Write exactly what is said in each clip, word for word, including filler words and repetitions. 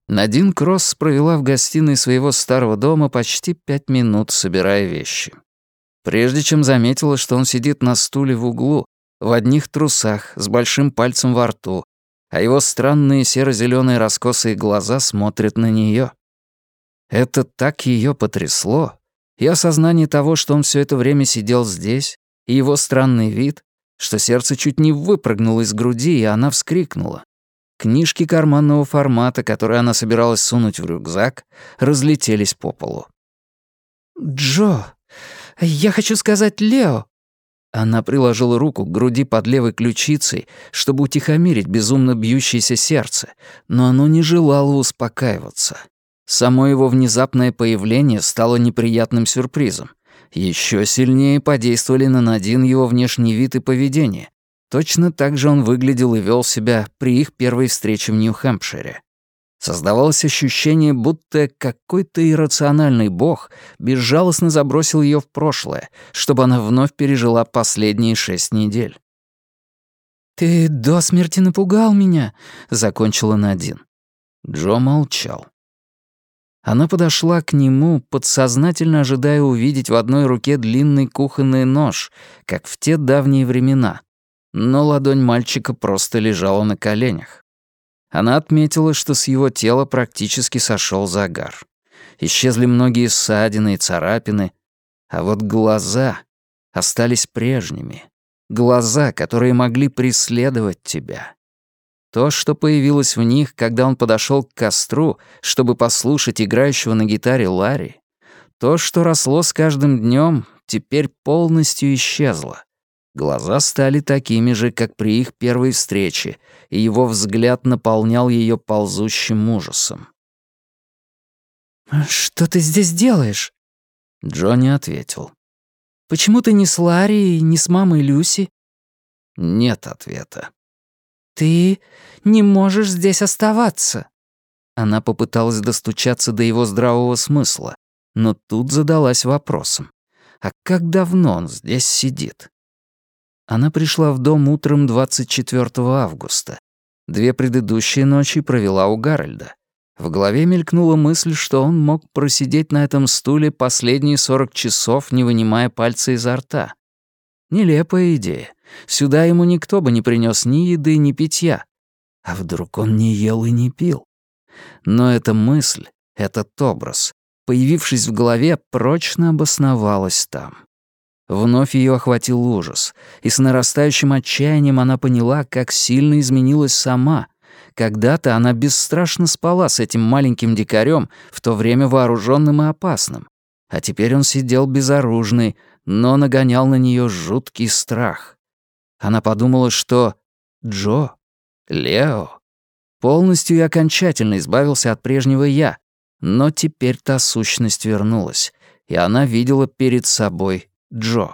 Надин Кросс провела в гостиной своего старого дома почти пять минут, собирая вещи. Прежде чем заметила, что он сидит на стуле в углу, в одних трусах, с большим пальцем во рту, а его странные серо-зелёные раскосые глаза смотрят на неё. Это так её потрясло, и осознание того, что он всё это время сидел здесь, и его странный вид, что сердце чуть не выпрыгнуло из груди, и она вскрикнула. Книжки карманного формата, которые она собиралась сунуть в рюкзак, разлетелись по полу. «Джо, я хочу сказать Лео». Она приложила руку к груди под левой ключицей, чтобы утихомирить безумно бьющееся сердце, но оно не желало успокаиваться. Само его внезапное появление стало неприятным сюрпризом. Еще сильнее подействовали на Надин его внешний вид и поведение. Точно так же он выглядел и вел себя при их первой встрече в Нью-Хэмпшире. Создавалось ощущение, будто какой-то иррациональный бог безжалостно забросил ее в прошлое, чтобы она вновь пережила последние шесть недель. «Ты до смерти напугал меня», — закончила Надин. Джо молчал. Она подошла к нему, подсознательно ожидая увидеть в одной руке длинный кухонный нож, как в те давние времена. Но ладонь мальчика просто лежала на коленях. Она отметила, что с его тела практически сошел загар. Исчезли многие ссадины и царапины, а вот глаза остались прежними. Глаза, которые могли преследовать тебя. То, что появилось в них, когда он подошел к костру, чтобы послушать играющего на гитаре Ларри, то, что росло с каждым днем, теперь полностью исчезло. Глаза стали такими же, как при их первой встрече, и его взгляд наполнял ее ползущим ужасом. «Что ты здесь делаешь?» Джо не ответил. «Почему ты не с Ларри и не с мамой Люси?» Нет ответа. «Ты не можешь здесь оставаться». Она попыталась достучаться до его здравого смысла, но тут задалась вопросом. А как давно он здесь сидит? Она пришла в дом утром двадцать четвёртого августа. Две предыдущие ночи провела у Гарольда. В голове мелькнула мысль, что он мог просидеть на этом стуле последние сорок часов, не вынимая пальца изо рта. Нелепая идея. Сюда ему никто бы не принес ни еды, ни питья. А вдруг он не ел и не пил? Но эта мысль, этот образ, появившись в голове, прочно обосновалась там. Вновь ее охватил ужас, и с нарастающим отчаянием она поняла, как сильно изменилась сама. Когда-то она бесстрашно спала с этим маленьким дикарем, в то время вооруженным и опасным. А теперь он сидел безоружный, но нагонял на нее жуткий страх. Она подумала, что Джо, Лео, полностью и окончательно избавился от прежнего «я», но теперь та сущность вернулась, и она видела перед собой Джо.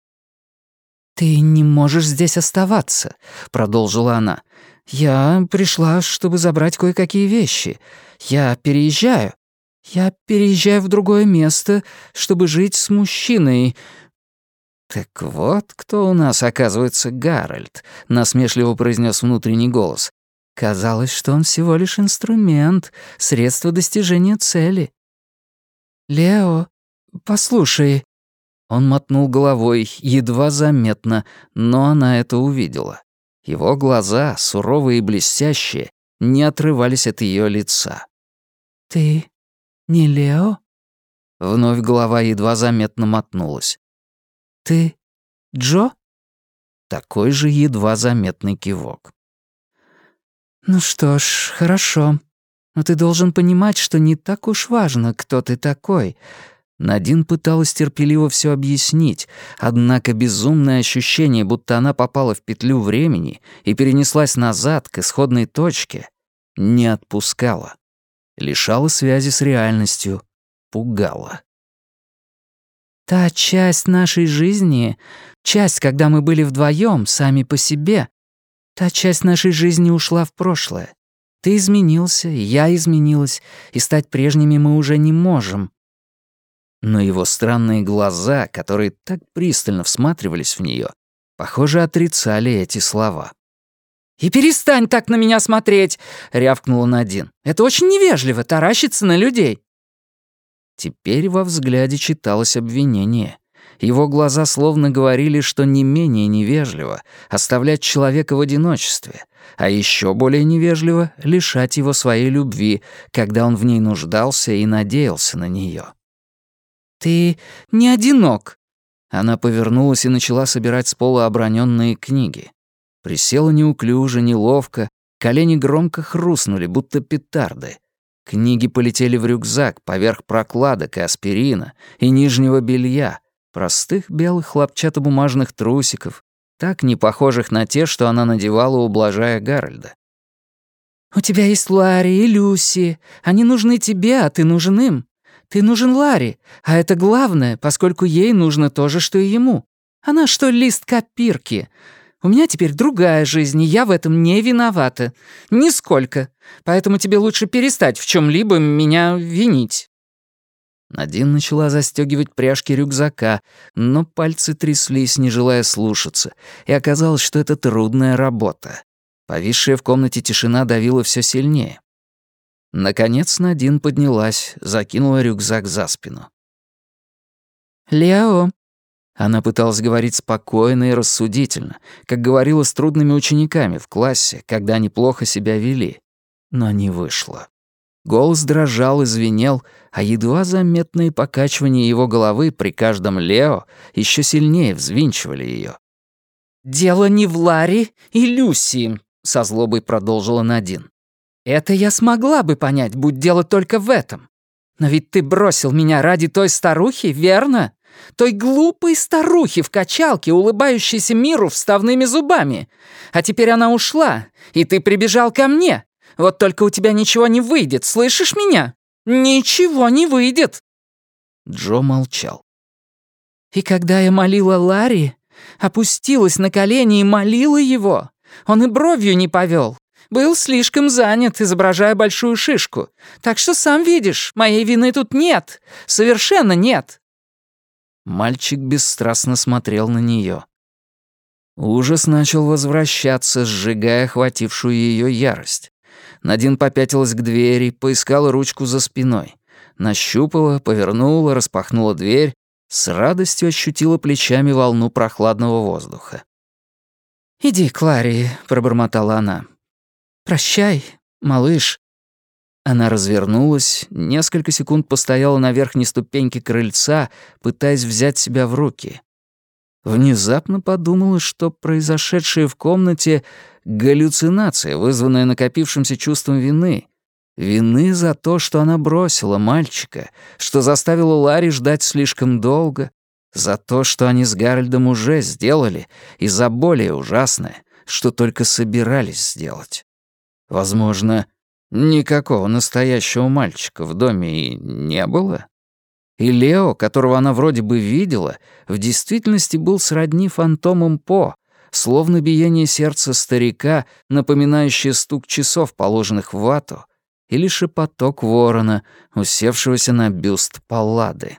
«Ты не можешь здесь оставаться», — продолжила она. «Я пришла, чтобы забрать кое-какие вещи. Я переезжаю. Я переезжаю в другое место, чтобы жить с мужчиной». «Так вот кто у нас, оказывается, Гарольд», — насмешливо произнес внутренний голос. «Казалось, что он всего лишь инструмент, средство достижения цели». «Лео, послушай». Он мотнул головой, едва заметно, но она это увидела. Его глаза, суровые и блестящие, не отрывались от ее лица. «Ты не Лео?» Вновь голова едва заметно мотнулась. «Ты Джо?» Такой же едва заметный кивок. «Ну что ж, хорошо. Но ты должен понимать, что не так уж важно, кто ты такой». Надин пыталась терпеливо все объяснить, однако безумное ощущение, будто она попала в петлю времени и перенеслась назад к исходной точке, не отпускало. Лишало связи с реальностью, пугало. «Та часть нашей жизни, часть, когда мы были вдвоем, сами по себе, та часть нашей жизни ушла в прошлое. Ты изменился, я изменилась, и стать прежними мы уже не можем». Но его странные глаза, которые так пристально всматривались в нее, похоже, отрицали эти слова. «И перестань так на меня смотреть!» — рявкнула Надин. «Это очень невежливо, таращиться на людей!» Теперь во взгляде читалось обвинение. Его глаза словно говорили, что не менее невежливо оставлять человека в одиночестве, а еще более невежливо лишать его своей любви, когда он в ней нуждался и надеялся на нее. «Ты не одинок!» Она повернулась и начала собирать с пола оброненные книги. Присела неуклюже, неловко, колени громко хрустнули, будто петарды. Книги полетели в рюкзак поверх прокладок и аспирина, и нижнего белья, простых белых хлопчатобумажных трусиков, так не похожих на те, что она надевала, ублажая Гарольда. «У тебя есть Ларри и Люси. Они нужны тебе, а ты нужен им. Ты нужен Ларри, а это главное, поскольку ей нужно то же, что и ему. Она что, лист копирки? У меня теперь другая жизнь, и я в этом не виновата. Нисколько. Поэтому тебе лучше перестать в чем-либо меня винить». Надин начала застегивать пряжки рюкзака, но пальцы тряслись, не желая слушаться, и оказалось, что это трудная работа. Повисшая в комнате тишина давила все сильнее. Наконец Надин поднялась, закинула рюкзак за спину. «Лео». Она пыталась говорить спокойно и рассудительно, как говорила с трудными учениками в классе, когда они плохо себя вели. Но не вышло. Голос дрожал и звенел, а едва заметные покачивания его головы при каждом «Лео» еще сильнее взвинчивали ее. «Дело не в Ларри и Люси», — со злобой продолжила Надин. «Это я смогла бы понять, будь дело только в этом. Но ведь ты бросил меня ради той старухи, верно? Той глупой старухи в качалке, улыбающейся миру вставными зубами. А теперь она ушла, и ты прибежал ко мне. Вот только у тебя ничего не выйдет, слышишь меня? Ничего не выйдет!» Джо молчал. «И когда я молила Ларри, опустилась на колени и молила его, он и бровью не повел. Был слишком занят, изображая большую шишку. Так что сам видишь, моей вины тут нет. Совершенно нет». Мальчик бесстрастно смотрел на нее. Ужас начал возвращаться, сжигая охватившую ее ярость. Надин попятилась к двери, поискала ручку за спиной. Нащупала, повернула, распахнула дверь, с радостью ощутила плечами волну прохладного воздуха. «Иди к Ларри», — пробормотала она. «Прощай, малыш». Она развернулась, несколько секунд постояла на верхней ступеньке крыльца, пытаясь взять себя в руки. Внезапно подумала, что произошедшее в комнате — галлюцинация, вызванная накопившимся чувством вины. Вины за то, что она бросила мальчика, что заставила Ларри ждать слишком долго, за то, что они с Гарольдом уже сделали, и за более ужасное, что только собирались сделать. Возможно, никакого настоящего мальчика в доме и не было. И Лео, которого она вроде бы видела, в действительности был сродни фантомам По, словно биение сердца старика, напоминающее стук часов, положенных в вату, или шепоток ворона, усевшегося на бюст Паллады.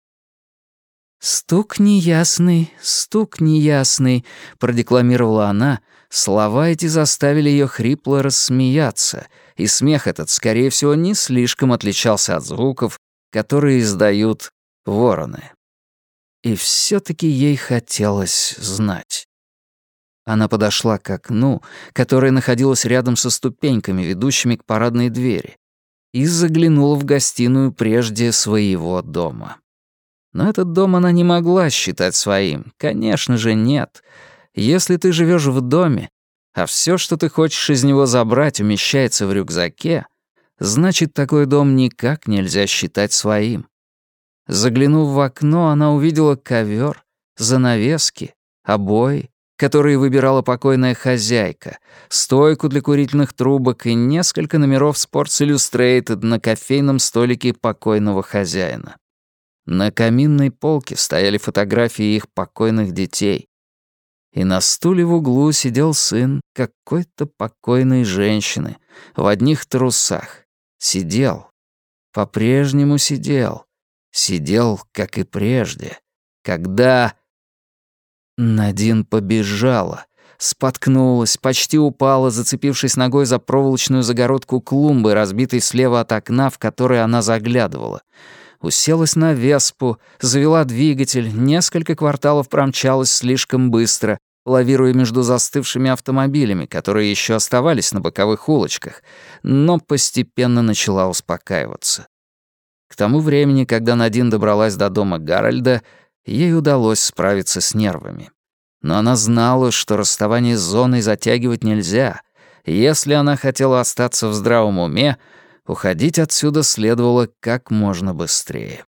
«Стук неясный, стук неясный», — продекламировала она. Слова эти заставили ее хрипло рассмеяться, и смех этот, скорее всего, не слишком отличался от звуков, которые издают вороны. И все-таки ей хотелось знать. Она подошла к окну, которое находилось рядом со ступеньками, ведущими к парадной двери, и заглянула в гостиную прежде своего дома. Но этот дом она не могла считать своим. Конечно же, нет. Если ты живешь в доме, а все, что ты хочешь из него забрать, умещается в рюкзаке, значит, такой дом никак нельзя считать своим. Заглянув в окно, она увидела ковер, занавески, обои, которые выбирала покойная хозяйка, стойку для курительных трубок и несколько номеров Sports Illustrated на кофейном столике покойного хозяина. На каминной полке стояли фотографии их покойных детей. И на стуле в углу сидел сын какой-то покойной женщины в одних трусах. Сидел. По-прежнему сидел. Сидел, как и прежде. Когда... Надин побежала. споткнулась, почти упала, зацепившись ногой за проволочную загородку клумбы, разбитой слева от окна, в которое она заглядывала. Уселась на веспу, завела двигатель, несколько кварталов промчалась слишком быстро, лавируя между застывшими автомобилями, которые еще оставались на боковых улочках, но постепенно начала успокаиваться. К тому времени, когда Надин добралась до дома Гарольда, ей удалось справиться с нервами. Но она знала, что расставание с зоной затягивать нельзя. Если она хотела остаться в здравом уме, уходить отсюда следовало как можно быстрее.